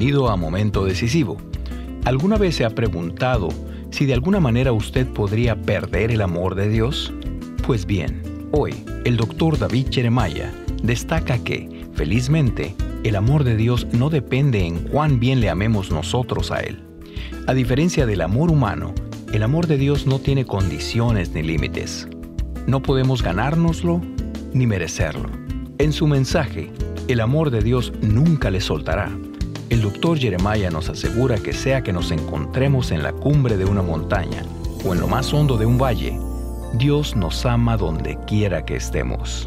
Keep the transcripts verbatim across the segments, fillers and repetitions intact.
bienvenido a Momento Decisivo. ¿Alguna vez se ha preguntado si de alguna manera usted podría perder el amor de Dios? Pues bien, hoy el doctor David Jeremiah destaca que, felizmente, el amor de Dios no depende en cuán bien le amemos nosotros a Él. A diferencia del amor humano, el amor de Dios no tiene condiciones ni límites. No podemos ganárnoslo ni merecerlo. En su mensaje, El amor de Dios nunca le soltará, el doctor Jeremiah nos asegura que sea que nos encontremos en la cumbre de una montaña o en lo más hondo de un valle, Dios nos ama donde quiera que estemos.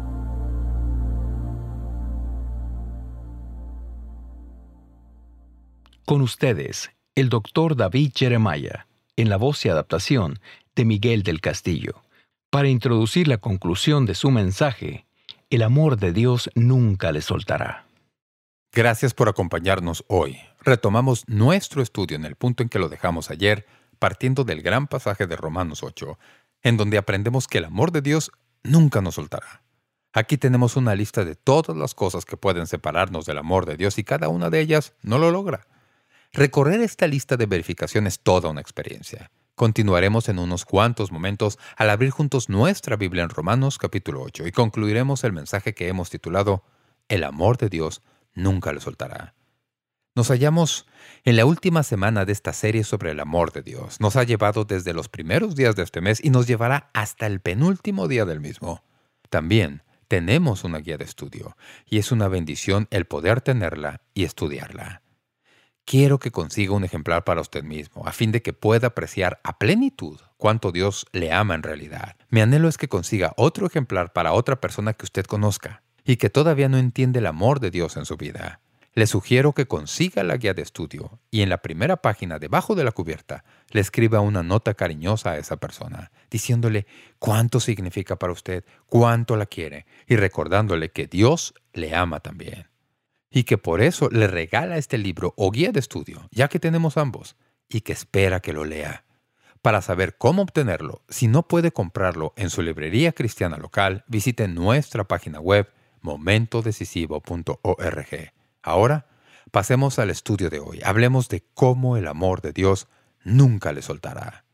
Con ustedes, el doctor David Jeremiah, en la voz y adaptación de Miguel del Castillo, para introducir la conclusión de su mensaje, el amor de Dios nunca le soltará. Gracias por acompañarnos hoy. Retomamos nuestro estudio en el punto en que lo dejamos ayer, partiendo del gran pasaje de Romanos ocho, en donde aprendemos que el amor de Dios nunca nos soltará. Aquí tenemos una lista de todas las cosas que pueden separarnos del amor de Dios y cada una de ellas no lo logra. Recorrer esta lista de verificación es toda una experiencia. Continuaremos en unos cuantos momentos al abrir juntos nuestra Biblia en Romanos capítulo ocho y concluiremos el mensaje que hemos titulado El amor de Dios nunca le soltará. Nos hallamos en la última semana de esta serie sobre el amor de Dios. Nos ha llevado desde los primeros días de este mes y nos llevará hasta el penúltimo día del mismo. También tenemos una guía de estudio y es una bendición el poder tenerla y estudiarla. Quiero que consiga un ejemplar para usted mismo, a fin de que pueda apreciar a plenitud cuánto Dios le ama en realidad. Mi anhelo es que consiga otro ejemplar para otra persona que usted conozca y que todavía no entiende el amor de Dios en su vida. Le sugiero que consiga la guía de estudio y en la primera página, debajo de la cubierta, le escriba una nota cariñosa a esa persona, diciéndole cuánto significa para usted, cuánto la quiere y recordándole que Dios le ama también. Y que por eso le regala este libro o guía de estudio, ya que tenemos ambos, y que espera que lo lea. Para saber cómo obtenerlo, si no puede comprarlo en su librería cristiana local, visite nuestra página web momento decisivo punto org. Ahora, pasemos al estudio de hoy. Hablemos de cómo el amor de Dios nunca le soltará.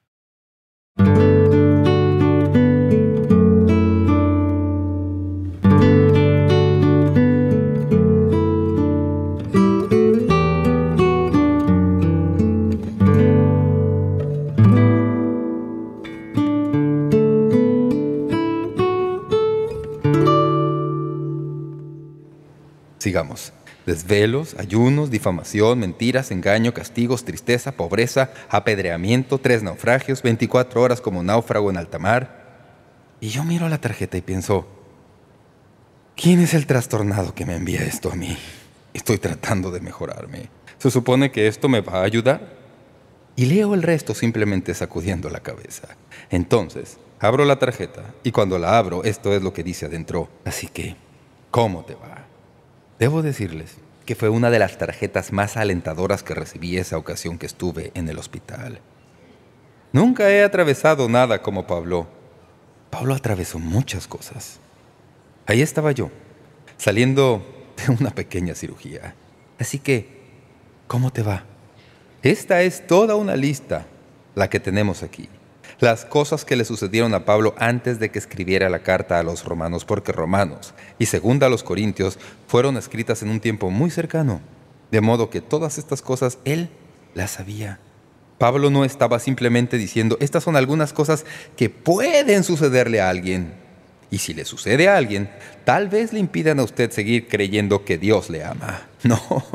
Sigamos. Desvelos, ayunos, difamación, mentiras, engaño, castigos, tristeza, pobreza, apedreamiento, tres naufragios, veinticuatro horas como náufrago en alta mar. Y yo miro la tarjeta y pienso, ¿quién es el trastornado que me envía esto a mí? Estoy tratando de mejorarme. ¿Se supone que esto me va a ayudar? Y leo el resto simplemente sacudiendo la cabeza. Entonces, abro la tarjeta y cuando la abro, esto es lo que dice adentro. Así que, ¿cómo te va? Debo decirles que fue una de las tarjetas más alentadoras que recibí esa ocasión que estuve en el hospital. Nunca he atravesado nada como Pablo. Pablo atravesó muchas cosas. Ahí estaba yo, saliendo de una pequeña cirugía. Así que, ¿cómo te va? Esta es toda una lista, la que tenemos aquí. Las cosas que le sucedieron a Pablo antes de que escribiera la carta a los romanos, porque Romanos y Segunda a los Corintios fueron escritas en un tiempo muy cercano, de modo que todas estas cosas él las sabía. Pablo no estaba simplemente diciendo, estas son algunas cosas que pueden sucederle a alguien. Y si le sucede a alguien, tal vez le impidan a usted seguir creyendo que Dios le ama. No.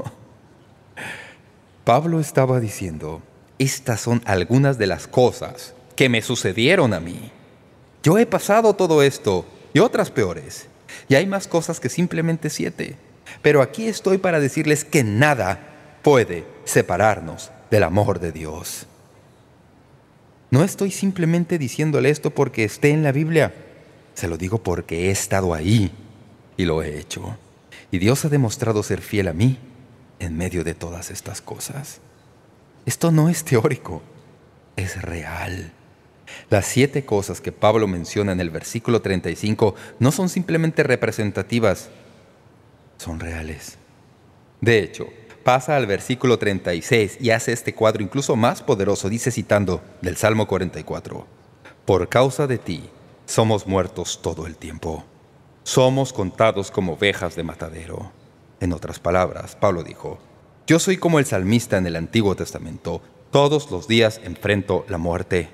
Pablo estaba diciendo, estas son algunas de las cosas que me sucedieron a mí. Yo he pasado todo esto y otras peores. Y hay más cosas que simplemente siete. Pero aquí estoy para decirles que nada puede separarnos del amor de Dios. No estoy simplemente diciéndole esto porque esté en la Biblia. Se lo digo porque he estado ahí y lo he hecho. Y Dios ha demostrado ser fiel a mí en medio de todas estas cosas. Esto no es teórico, es real. Las siete cosas que Pablo menciona en el versículo treinta y cinco no son simplemente representativas, son reales. De hecho, pasa al versículo treinta y seis y hace este cuadro incluso más poderoso. Dice citando del Salmo cuarenta y cuatro, «Por causa de ti somos muertos todo el tiempo. Somos contados como ovejas de matadero». En otras palabras, Pablo dijo, «Yo soy como el salmista en el Antiguo Testamento. Todos los días enfrento la muerte».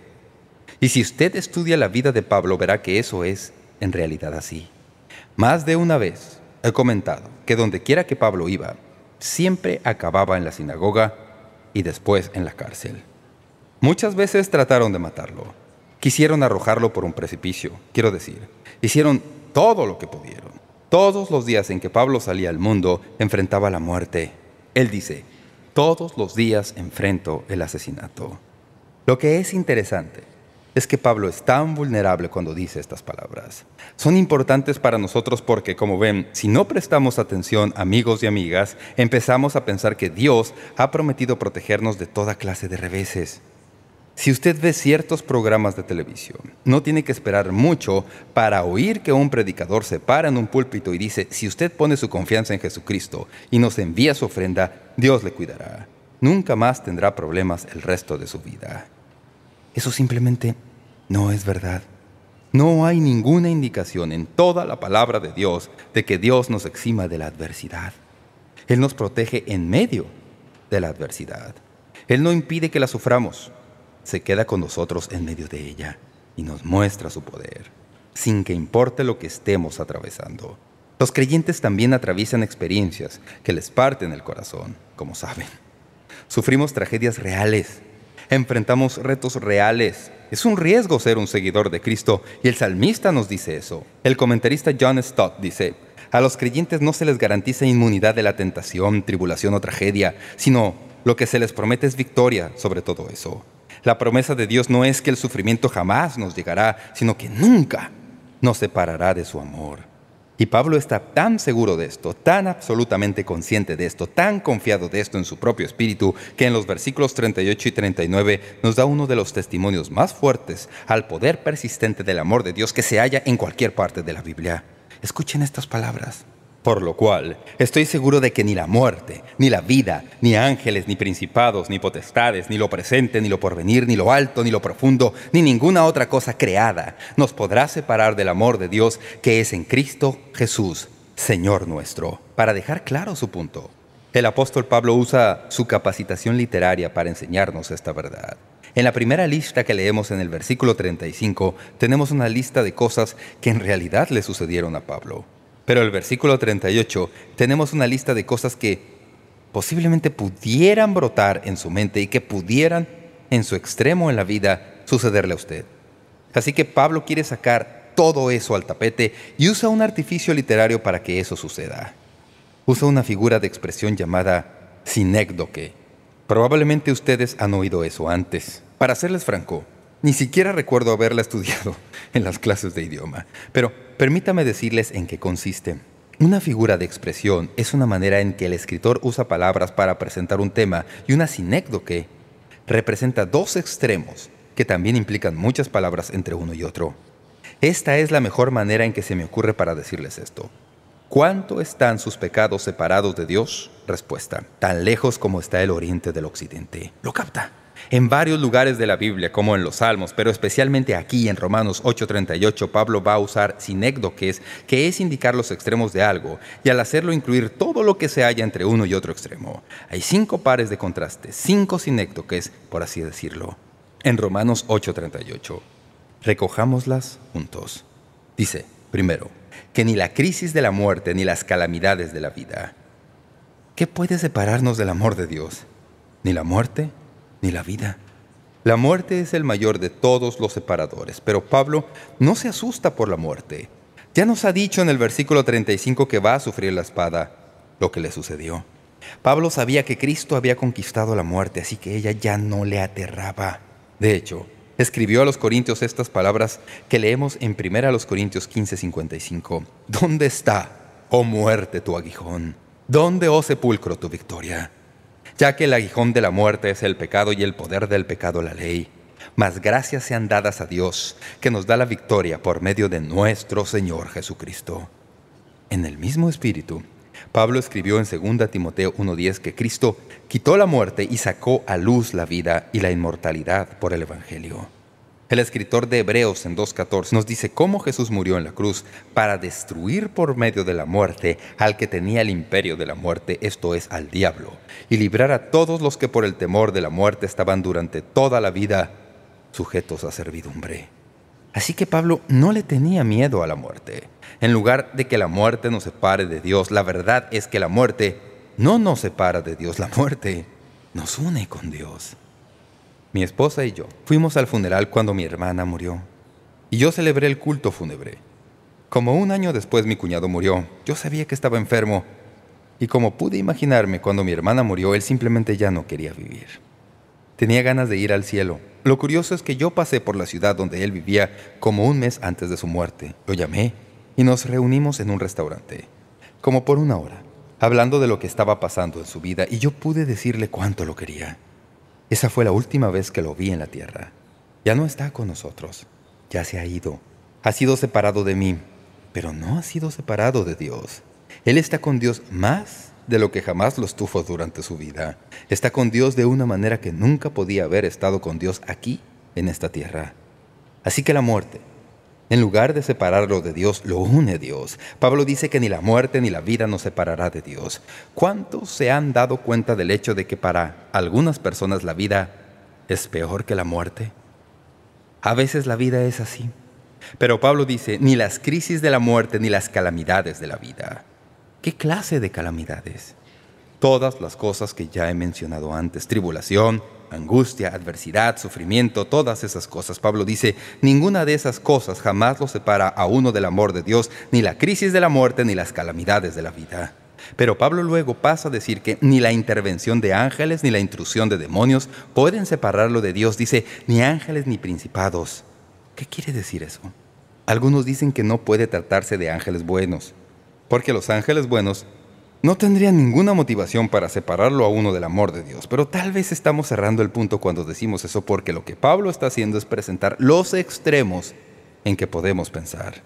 Y si usted estudia la vida de Pablo, verá que eso es en realidad así. Más de una vez he comentado que donde quiera que Pablo iba, siempre acababa en la sinagoga y después en la cárcel. Muchas veces trataron de matarlo. Quisieron arrojarlo por un precipicio. Quiero decir, hicieron todo lo que pudieron. Todos los días en que Pablo salía al mundo, enfrentaba la muerte. Él dice, todos los días enfrento el asesinato. Lo que es interesante es que Pablo es tan vulnerable cuando dice estas palabras. Son importantes para nosotros porque, como ven, si no prestamos atención, amigos y amigas, empezamos a pensar que Dios ha prometido protegernos de toda clase de reveses. Si usted ve ciertos programas de televisión, no tiene que esperar mucho para oír que un predicador se para en un púlpito y dice, si usted pone su confianza en Jesucristo y nos envía su ofrenda, Dios le cuidará. Nunca más tendrá problemas el resto de su vida. Eso simplemente no es verdad. No hay ninguna indicación en toda la palabra de Dios de que Dios nos exima de la adversidad. Él nos protege en medio de la adversidad. Él no impide que la suframos. Se queda con nosotros en medio de ella y nos muestra su poder, sin que importe lo que estemos atravesando. Los creyentes también atraviesan experiencias que les parten el corazón, como saben. Sufrimos tragedias reales. Enfrentamos retos reales. Es un riesgo ser un seguidor de Cristo, y el salmista nos dice eso. El comentarista John Stott dice, a los creyentes no se les garantiza inmunidad de la tentación, tribulación o tragedia, sino lo que se les promete es victoria sobre todo eso. La promesa de Dios no es que el sufrimiento jamás nos llegará, sino que nunca nos separará de su amor. Y Pablo está tan seguro de esto, tan absolutamente consciente de esto, tan confiado de esto en su propio espíritu, que en los versículos treinta y ocho y treinta y nueve nos da uno de los testimonios más fuertes al poder persistente del amor de Dios que se halla en cualquier parte de la Biblia. Escuchen estas palabras. Por lo cual, estoy seguro de que ni la muerte, ni la vida, ni ángeles, ni principados, ni potestades, ni lo presente, ni lo porvenir, ni lo alto, ni lo profundo, ni ninguna otra cosa creada nos podrá separar del amor de Dios que es en Cristo Jesús, Señor nuestro. Para dejar claro su punto, el apóstol Pablo usa su capacitación literaria para enseñarnos esta verdad. En la primera lista que leemos en el versículo treinta y cinco, tenemos una lista de cosas que en realidad le sucedieron a Pablo. Pero en el versículo treinta y ocho tenemos una lista de cosas que posiblemente pudieran brotar en su mente y que pudieran, en su extremo en la vida, sucederle a usted. Así que Pablo quiere sacar todo eso al tapete y usa un artificio literario para que eso suceda. Usa una figura de expresión llamada sinécdoque. Probablemente ustedes han oído eso antes. Para serles franco, ni siquiera recuerdo haberla estudiado en las clases de idioma. Pero permítame decirles en qué consiste. Una figura de expresión es una manera en que el escritor usa palabras para presentar un tema, y una sinécdoque representa dos extremos que también implican muchas palabras entre uno y otro. Esta es la mejor manera en que se me ocurre para decirles esto. ¿Cuánto están sus pecados separados de Dios? Respuesta: tan lejos como está el oriente del occidente. ¿Lo capta? En varios lugares de la Biblia, como en los Salmos, pero especialmente aquí en Romanos ocho treinta y ocho, Pablo va a usar sinécdoques, que es indicar los extremos de algo, y al hacerlo incluir todo lo que se halla entre uno y otro extremo. Hay cinco pares de contrastes, cinco sinécdoques, por así decirlo. En Romanos ocho treinta y ocho, recojámoslas juntos. Dice, primero, que ni la crisis de la muerte ni las calamidades de la vida. ¿Qué puede separarnos del amor de Dios? Ni la muerte ni la vida. La muerte es el mayor de todos los separadores, pero Pablo no se asusta por la muerte. Ya nos ha dicho en el versículo treinta y cinco que va a sufrir la espada, lo que le sucedió. Pablo sabía que Cristo había conquistado la muerte, así que ella ya no le aterraba. De hecho, escribió a los Corintios estas palabras que leemos en primera Corintios quince cincuenta y cinco. ¿Dónde está, oh muerte, tu aguijón? ¿Dónde, oh sepulcro, tu victoria? Ya que el aguijón de la muerte es el pecado y el poder del pecado la ley. Mas gracias sean dadas a Dios, que nos da la victoria por medio de nuestro Señor Jesucristo. En el mismo espíritu, Pablo escribió en segunda Timoteo uno diez que Cristo quitó la muerte y sacó a luz la vida y la inmortalidad por el Evangelio. El escritor de Hebreos en dos catorce nos dice cómo Jesús murió en la cruz para destruir por medio de la muerte al que tenía el imperio de la muerte, esto es, al diablo, y librar a todos los que por el temor de la muerte estaban durante toda la vida sujetos a servidumbre. Así que Pablo no le tenía miedo a la muerte. En lugar de que la muerte nos separe de Dios, la verdad es que la muerte no nos separa de Dios, la muerte nos une con Dios. Mi esposa y yo fuimos al funeral cuando mi hermana murió, y yo celebré el culto fúnebre. Como un año después mi cuñado murió, yo sabía que estaba enfermo, y como pude imaginarme cuando mi hermana murió, él simplemente ya no quería vivir. Tenía ganas de ir al cielo. Lo curioso es que yo pasé por la ciudad donde él vivía como un mes antes de su muerte. Lo llamé y nos reunimos en un restaurante, como por una hora, hablando de lo que estaba pasando en su vida, y yo pude decirle cuánto lo quería. Esa fue la última vez que lo vi en la tierra. Ya no está con nosotros. Ya se ha ido. Ha sido separado de mí, pero no ha sido separado de Dios. Él está con Dios más de lo que jamás lo estuvo durante su vida. Está con Dios de una manera que nunca podía haber estado con Dios aquí, en esta tierra. Así que la muerte, en lugar de separarlo de Dios, lo une a Dios. Pablo dice que ni la muerte ni la vida nos separará de Dios. ¿Cuántos se han dado cuenta del hecho de que para algunas personas la vida es peor que la muerte? A veces la vida es así. Pero Pablo dice, ni las crisis de la muerte ni las calamidades de la vida. ¿Qué clase de calamidades? Todas las cosas que ya he mencionado antes, tribulación, angustia, adversidad, sufrimiento, todas esas cosas. Pablo dice, ninguna de esas cosas jamás lo separa a uno del amor de Dios, ni la crisis de la muerte, ni las calamidades de la vida. Pero Pablo luego pasa a decir que ni la intervención de ángeles, ni la intrusión de demonios pueden separarlo de Dios. Dice, ni ángeles ni principados. ¿Qué quiere decir eso? Algunos dicen que no puede tratarse de ángeles buenos, porque los ángeles buenos no tendrían ninguna motivación para separarlo a uno del amor de Dios. Pero tal vez estamos cerrando el punto cuando decimos eso, porque lo que Pablo está haciendo es presentar los extremos en que podemos pensar.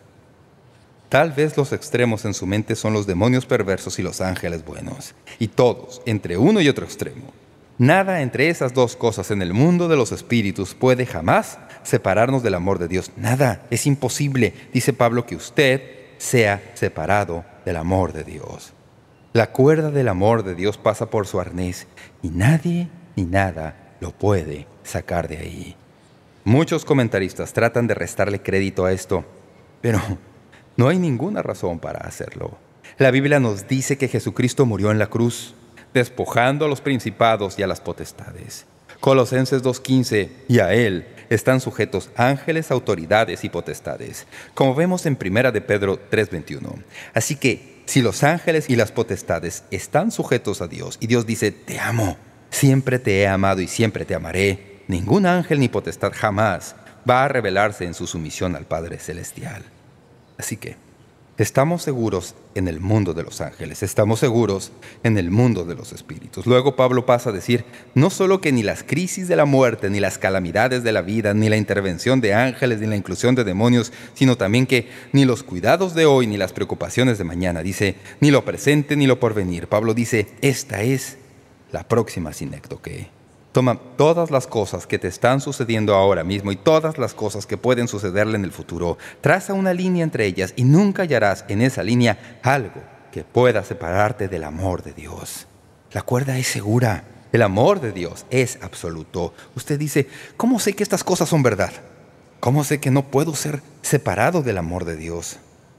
Tal vez los extremos en su mente son los demonios perversos y los ángeles buenos. Y todos, entre uno y otro extremo. Nada entre esas dos cosas en el mundo de los espíritus puede jamás separarnos del amor de Dios. Nada, es imposible, dice Pablo, que usted sea separado del amor de Dios. La cuerda del amor de Dios pasa por su arnés y nadie ni nada lo puede sacar de ahí. Muchos comentaristas tratan de restarle crédito a esto, pero no hay ninguna razón para hacerlo. La Biblia nos dice que Jesucristo murió en la cruz, despojando a los principados y a las potestades. Colosenses dos quince, y a Él están sujetos ángeles, autoridades y potestades, como vemos en Primera de Pedro tres veintiuno. Así que, si los ángeles y las potestades están sujetos a Dios, y Dios dice, te amo, siempre te he amado y siempre te amaré, ningún ángel ni potestad jamás va a rebelarse en su sumisión al Padre Celestial. Así que, estamos seguros en el mundo de los ángeles, estamos seguros en el mundo de los espíritus. Luego Pablo pasa a decir, no solo que ni las crisis de la muerte, ni las calamidades de la vida, ni la intervención de ángeles, ni la inclusión de demonios, sino también que ni los cuidados de hoy, ni las preocupaciones de mañana. Dice, ni lo presente, ni lo porvenir. Pablo dice, esta es la próxima sinécdoque. Toma todas las cosas que te están sucediendo ahora mismo y todas las cosas que pueden sucederle en el futuro. Traza una línea entre ellas y nunca hallarás en esa línea algo que pueda separarte del amor de Dios. La cuerda es segura. El amor de Dios es absoluto. Usted dice, ¿cómo sé que estas cosas son verdad? ¿Cómo sé que no puedo ser separado del amor de Dios?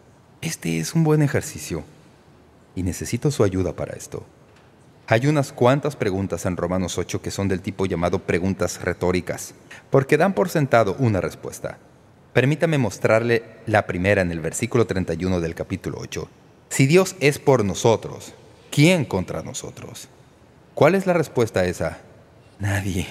Este es un buen ejercicio y necesito su ayuda para esto. Hay unas cuantas preguntas en Romanos ocho que son del tipo llamado preguntas retóricas, porque dan por sentado una respuesta. Permítame mostrarle la primera en el versículo treinta y uno del capítulo ocho. Si Dios es por nosotros, ¿quién contra nosotros? ¿Cuál es la respuesta a esa? Nadie.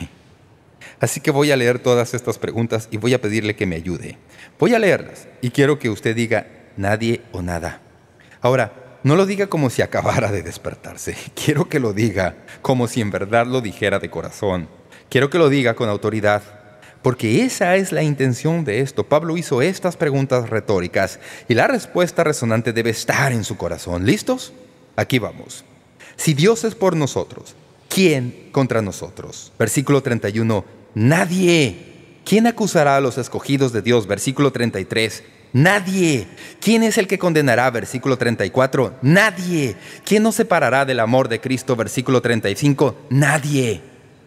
Así que voy a leer todas estas preguntas y voy a pedirle que me ayude. Voy a leerlas y quiero que usted diga nadie o nada. Ahora, no lo diga como si acabara de despertarse. Quiero que lo diga como si en verdad lo dijera de corazón. Quiero que lo diga con autoridad, porque esa es la intención de esto. Pablo hizo estas preguntas retóricas y la respuesta resonante debe estar en su corazón. ¿Listos? Aquí vamos. Si Dios es por nosotros, ¿quién contra nosotros? Versículo treinta y uno. Nadie. ¿Quién acusará a los escogidos de Dios? Versículo treinta y tres. Nadie. ¿Quién es el que condenará? Versículo treinta y cuatro. Nadie. ¿Quién nos separará del amor de Cristo? Versículo treinta y cinco. Nadie.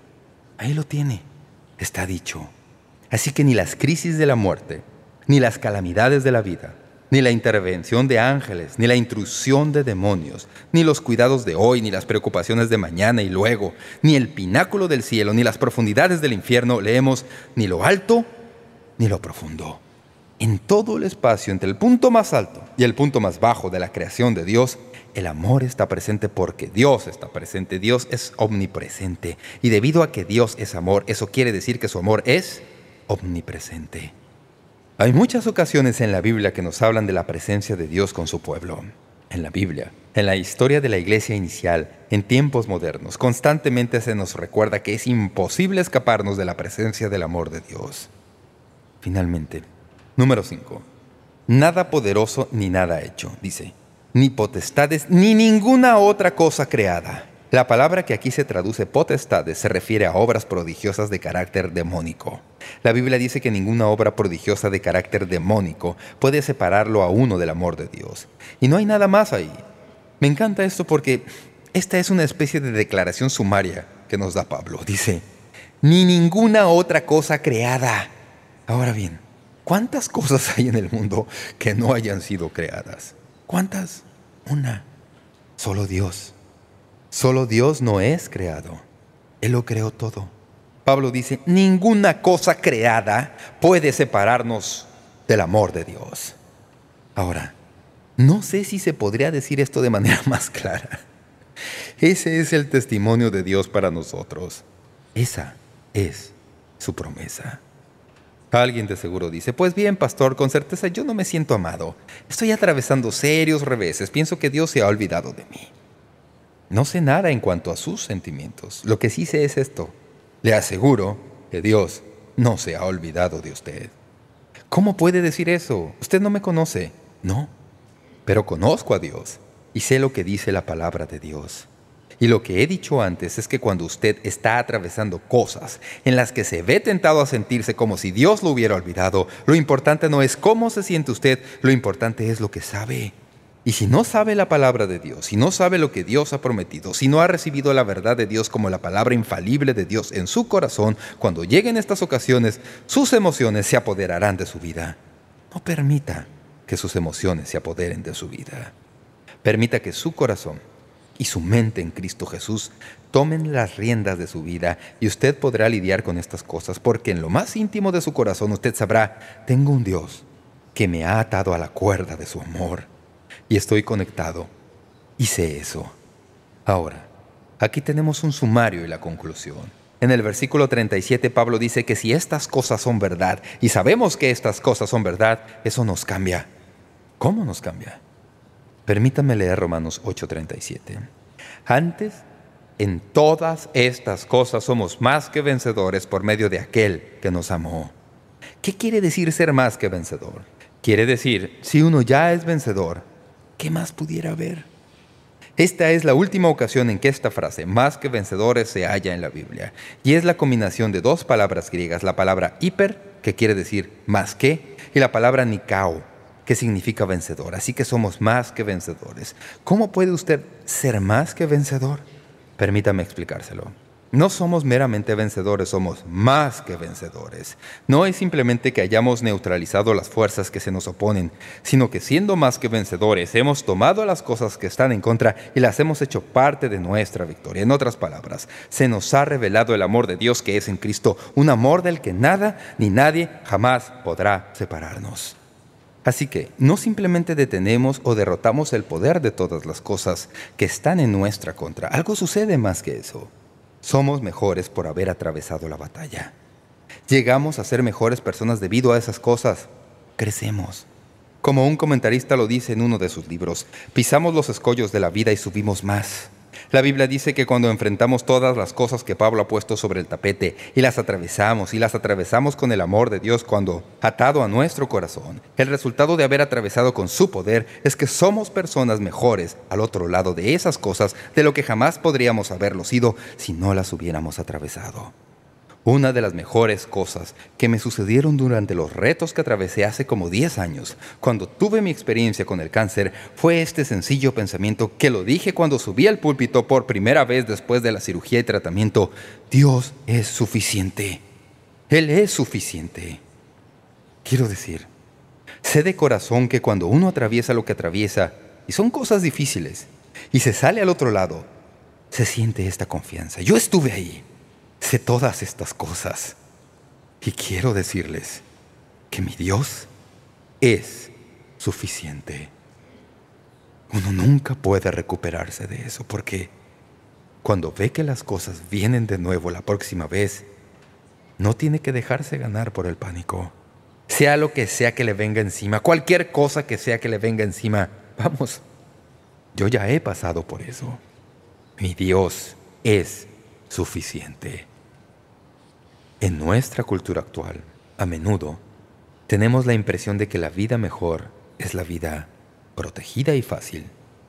Ahí lo tiene. Está dicho. Así que ni las crisis de la muerte, ni las calamidades de la vida, ni la intervención de ángeles, ni la intrusión de demonios, ni los cuidados de hoy, ni las preocupaciones de mañana y luego, ni el pináculo del cielo, ni las profundidades del infierno, leemos, ni lo alto, ni lo profundo. En todo el espacio entre el punto más alto y el punto más bajo de la creación de Dios, el amor está presente porque Dios está presente. Dios es omnipresente. Y debido a que Dios es amor, eso quiere decir que su amor es omnipresente. Hay muchas ocasiones en la Biblia que nos hablan de la presencia de Dios con su pueblo. En la Biblia, en la historia de la iglesia inicial, en tiempos modernos, constantemente se nos recuerda que es imposible escaparnos de la presencia del amor de Dios. Finalmente, número cinco. Nada poderoso ni nada hecho, dice, ni potestades ni ninguna otra cosa creada. La palabra que aquí se traduce potestades se refiere a obras prodigiosas de carácter demónico. La Biblia dice que ninguna obra prodigiosa de carácter demónico puede separarlo a uno del amor de Dios. Y no hay nada más ahí. Me encanta esto porque esta es una especie de declaración sumaria que nos da Pablo. Dice, ni ninguna otra cosa creada. Ahora bien, ¿cuántas cosas hay en el mundo que no hayan sido creadas? ¿Cuántas? Una. Solo Dios. Solo Dios no es creado. Él lo creó todo. Pablo dice, ninguna cosa creada puede separarnos del amor de Dios. Ahora, no sé si se podría decir esto de manera más clara. Ese es el testimonio de Dios para nosotros. Esa es su promesa. Alguien de seguro dice, pues bien, pastor, con certeza yo no me siento amado. Estoy atravesando serios reveses. Pienso que Dios se ha olvidado de mí. No sé nada en cuanto a sus sentimientos. Lo que sí sé es esto. Le aseguro que Dios no se ha olvidado de usted. ¿Cómo puede decir eso? Usted no me conoce. No, pero conozco a Dios y sé lo que dice la palabra de Dios. Y lo que he dicho antes es que cuando usted está atravesando cosas en las que se ve tentado a sentirse como si Dios lo hubiera olvidado, lo importante no es cómo se siente usted, lo importante es lo que sabe. Y si no sabe la palabra de Dios, si no sabe lo que Dios ha prometido, si no ha recibido la verdad de Dios como la palabra infalible de Dios en su corazón, cuando lleguen estas ocasiones, sus emociones se apoderarán de su vida. No permita que sus emociones se apoderen de su vida. Permita que su corazón y su mente en Cristo Jesús tomen las riendas de su vida y usted podrá lidiar con estas cosas, porque en lo más íntimo de su corazón usted sabrá, tengo un Dios que me ha atado a la cuerda de su amor. Y estoy conectado, y sé eso. Ahora, aquí tenemos un sumario y la conclusión. En el versículo treinta y siete, Pablo dice que si estas cosas son verdad, y sabemos que estas cosas son verdad, eso nos cambia. ¿Cómo nos cambia? Permítanme leer Romanos ocho treinta y siete. Antes, en todas estas cosas somos más que vencedores por medio de aquel que nos amó. ¿Qué quiere decir ser más que vencedor? Quiere decir, si uno ya es vencedor, ¿qué más pudiera haber? Esta es la última ocasión en que esta frase, más que vencedores, se halla en la Biblia. Y es la combinación de dos palabras griegas, la palabra hiper, que quiere decir más que, y la palabra nikao, que significa vencedor. Así que somos más que vencedores. ¿Cómo puede usted ser más que vencedor? Permítame explicárselo. No somos meramente vencedores, somos más que vencedores. No es simplemente que hayamos neutralizado las fuerzas que se nos oponen, sino que siendo más que vencedores, hemos tomado las cosas que están en contra y las hemos hecho parte de nuestra victoria. En otras palabras, se nos ha revelado el amor de Dios que es en Cristo, un amor del que nada ni nadie jamás podrá separarnos. Así que no simplemente detenemos o derrotamos el poder de todas las cosas que están en nuestra contra. Algo sucede más que eso. Somos mejores por haber atravesado la batalla. Llegamos a ser mejores personas debido a esas cosas. Crecemos. Como un comentarista lo dice en uno de sus libros, pisamos los escollos de la vida y subimos más. La Biblia dice que cuando enfrentamos todas las cosas que Pablo ha puesto sobre el tapete y las atravesamos, y las atravesamos con el amor de Dios cuando atado a nuestro corazón, el resultado de haber atravesado con su poder es que somos personas mejores al otro lado de esas cosas de lo que jamás podríamos haberlo sido si no las hubiéramos atravesado. Una de las mejores cosas que me sucedieron durante los retos que atravesé hace como diez años, cuando tuve mi experiencia con el cáncer, fue este sencillo pensamiento que lo dije cuando subí al púlpito por primera vez después de la cirugía y tratamiento: Dios es suficiente. Él es suficiente. Quiero decir, sé de corazón que cuando uno atraviesa lo que atraviesa, y son cosas difíciles, y se sale al otro lado, se siente esta confianza. Yo estuve ahí. Sé todas estas cosas y quiero decirles que mi Dios es suficiente. Uno nunca puede recuperarse de eso porque cuando ve que las cosas vienen de nuevo la próxima vez, no tiene que dejarse ganar por el pánico. Sea lo que sea que le venga encima, cualquier cosa que sea que le venga encima, vamos, yo ya he pasado por eso. Mi Dios es suficiente. En nuestra cultura actual, a menudo, tenemos la impresión de que la vida mejor es la vida protegida y fácil.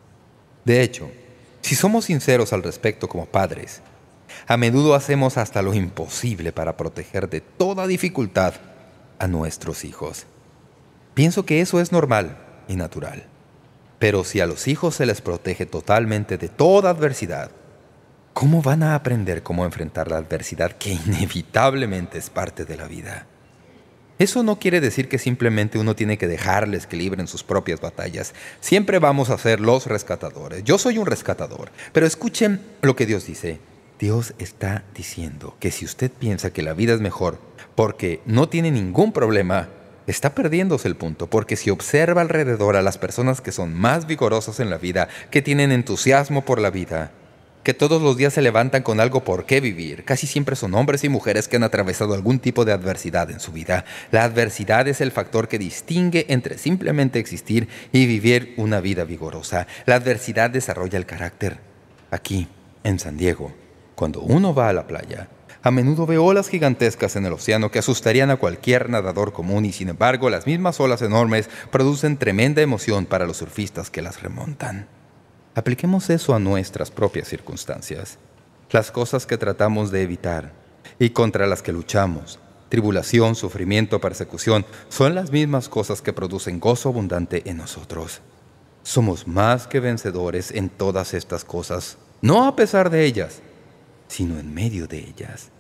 De hecho, si somos sinceros al respecto como padres, a menudo hacemos hasta lo imposible para proteger de toda dificultad a nuestros hijos. Pienso que eso es normal y natural. Pero si a los hijos se les protege totalmente de toda adversidad, ¿cómo van a aprender cómo enfrentar la adversidad que inevitablemente es parte de la vida? Eso no quiere decir que simplemente uno tiene que dejarles que libren sus propias batallas. Siempre vamos a ser los rescatadores. Yo soy un rescatador. Pero escuchen lo que Dios dice. Dios está diciendo que si usted piensa que la vida es mejor porque no tiene ningún problema, está perdiéndose el punto, porque si observa alrededor a las personas que son más vigorosas en la vida, que tienen entusiasmo por la vida, que todos los días se levantan con algo por qué vivir, casi siempre son hombres y mujeres que han atravesado algún tipo de adversidad en su vida. La adversidad es el factor que distingue entre simplemente existir y vivir una vida vigorosa. La adversidad desarrolla el carácter. Aquí, en San Diego, cuando uno va a la playa, a menudo ve olas gigantescas en el océano que asustarían a cualquier nadador común y, sin embargo, las mismas olas enormes producen tremenda emoción para los surfistas que las remontan. Apliquemos eso a nuestras propias circunstancias. Las cosas que tratamos de evitar y contra las que luchamos, tribulación, sufrimiento, persecución, son las mismas cosas que producen gozo abundante en nosotros. Somos más que vencedores en todas estas cosas, no a pesar de ellas, sino en medio de ellas.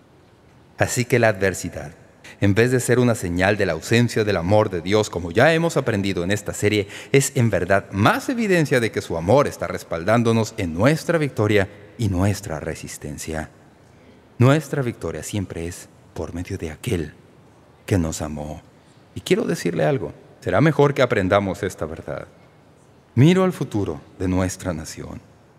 Así que la adversidad, en vez de ser una señal de la ausencia del amor de Dios, como ya hemos aprendido en esta serie, es en verdad más evidencia de que su amor está respaldándonos en nuestra victoria y nuestra resistencia. Nuestra victoria siempre es por medio de aquel que nos amó. Y quiero decirle algo, será mejor que aprendamos esta verdad. Miro al futuro de nuestra nación.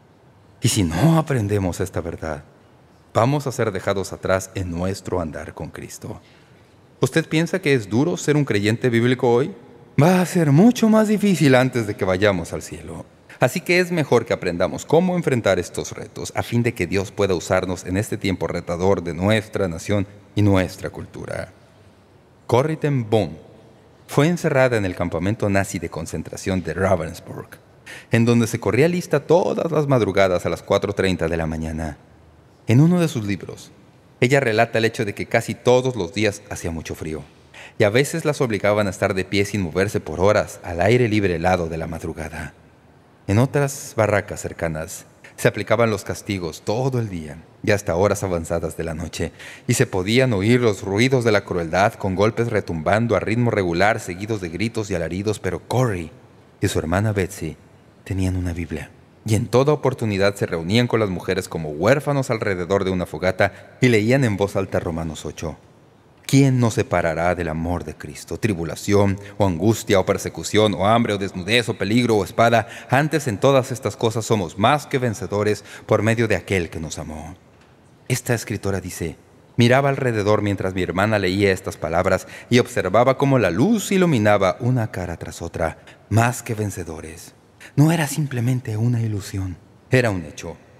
Y si no aprendemos esta verdad, vamos a ser dejados atrás en nuestro andar con Cristo. ¿Usted piensa que es duro ser un creyente bíblico hoy? Va a ser mucho más difícil antes de que vayamos al cielo. Así que es mejor que aprendamos cómo enfrentar estos retos a fin de que Dios pueda usarnos en este tiempo retador de nuestra nación y nuestra cultura. Corrie ten Boom fue encerrada en el campamento nazi de concentración de Ravensbrück, en donde se corría lista todas las madrugadas a las cuatro treinta de la mañana. En uno de sus libros, ella relata el hecho de que casi todos los días hacía mucho frío, y a veces las obligaban a estar de pie sin moverse por horas al aire libre helado de la madrugada. En otras barracas cercanas se aplicaban los castigos todo el día y hasta horas avanzadas de la noche, y se podían oír los ruidos de la crueldad con golpes retumbando a ritmo regular seguidos de gritos y alaridos, pero Corrie y su hermana Betsy tenían una Biblia, y en toda oportunidad se reunían con las mujeres como huérfanos alrededor de una fogata y leían en voz alta Romanos ocho. ¿Quién nos separará del amor de Cristo? ¿Tribulación, o angustia, o persecución, o hambre, o desnudez, o peligro, o espada? Antes en todas estas cosas somos más que vencedores por medio de aquel que nos amó. Esta escritora dice: miraba alrededor mientras mi hermana leía estas palabras y observaba cómo la luz iluminaba una cara tras otra. Más que vencedores. No era simplemente una ilusión, era un hecho.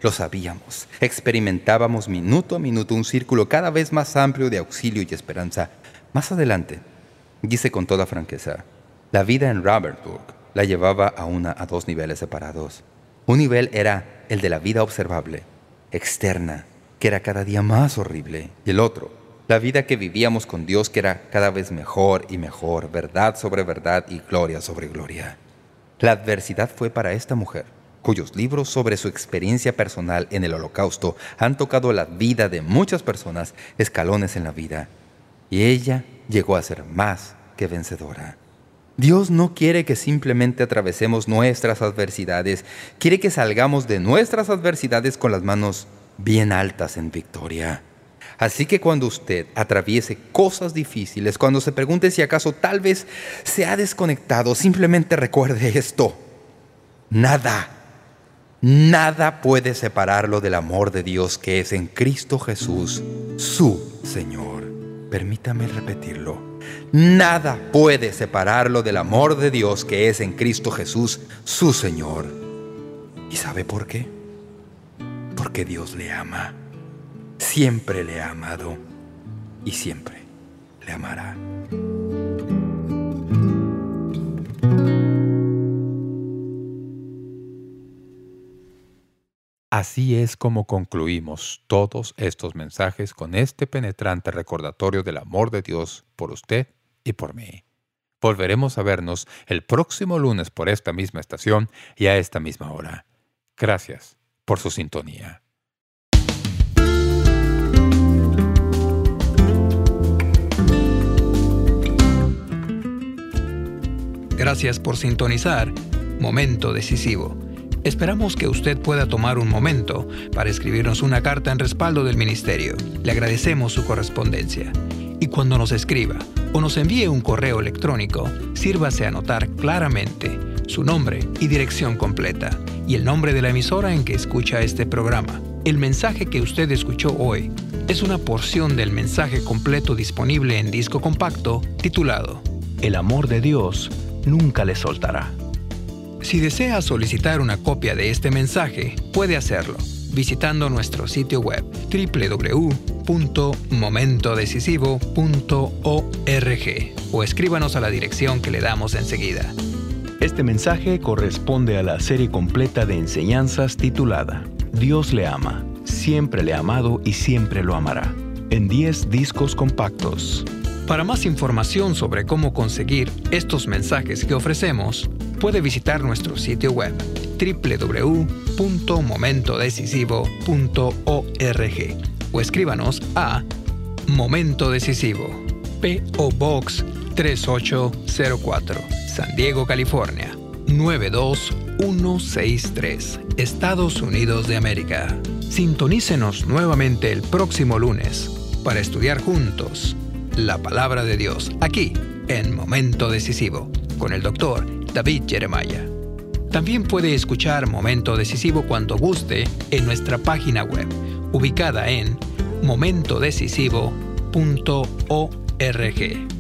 Lo sabíamos. Experimentábamos minuto a minuto un círculo cada vez más amplio de auxilio y esperanza. Más adelante, dice con toda franqueza, la vida en Robertsburg la llevaba a una a dos niveles separados. Un nivel era el de la vida observable, externa, que era cada día más horrible. Y el otro, la vida que vivíamos con Dios, que era cada vez mejor y mejor, verdad sobre verdad y gloria sobre gloria. La adversidad fue para esta mujer, cuyos libros sobre su experiencia personal en el Holocausto han tocado la vida de muchas personas, escalones en la vida. Y ella llegó a ser más que vencedora. Dios no quiere que simplemente atravesemos nuestras adversidades. Quiere que salgamos de nuestras adversidades con las manos bien altas en victoria. Así que cuando usted atraviese cosas difíciles, cuando se pregunte si acaso tal vez se ha desconectado, simplemente recuerde esto. Nada, nada puede separarlo del amor de Dios que es en Cristo Jesús, su Señor. Permítame repetirlo. Nada puede separarlo del amor de Dios que es en Cristo Jesús, su Señor. ¿Y sabe por qué? Porque Dios le ama. Siempre le ha amado y siempre le amará. Así es como concluimos todos estos mensajes con este penetrante recordatorio del amor de Dios por usted y por mí. Volveremos a vernos el próximo lunes por esta misma estación y a esta misma hora. Gracias por su sintonía. Gracias por sintonizar Momento Decisivo. Esperamos que usted pueda tomar un momento para escribirnos una carta en respaldo del ministerio. Le agradecemos su correspondencia. Y cuando nos escriba o nos envíe un correo electrónico, sírvase a anotar claramente su nombre y dirección completa y el nombre de la emisora en que escucha este programa. El mensaje que usted escuchó hoy es una porción del mensaje completo disponible en disco compacto titulado El amor de Dios nunca le soltará. Si desea solicitar una copia de este mensaje, puede hacerlo visitando nuestro sitio web doble u doble u doble u punto momento decisivo punto org o escríbanos a la dirección que le damos enseguida. Este mensaje corresponde a la serie completa de enseñanzas titulada Dios le ama, siempre le ha amado y siempre lo amará, en diez discos compactos. Para más información sobre cómo conseguir estos mensajes que ofrecemos, puede visitar nuestro sitio web doble u doble u doble u punto momento decisivo punto org o escríbanos a Momento Decisivo, P O Box tres ocho cero cuatro, San Diego, California, nueve dos uno seis tres, Estados Unidos de América. Sintonícenos nuevamente el próximo lunes para estudiar juntos la Palabra de Dios, aquí en Momento Decisivo, con el doctor David Jeremiah. También puede escuchar Momento Decisivo cuando guste en nuestra página web, ubicada en momento decisivo punto org.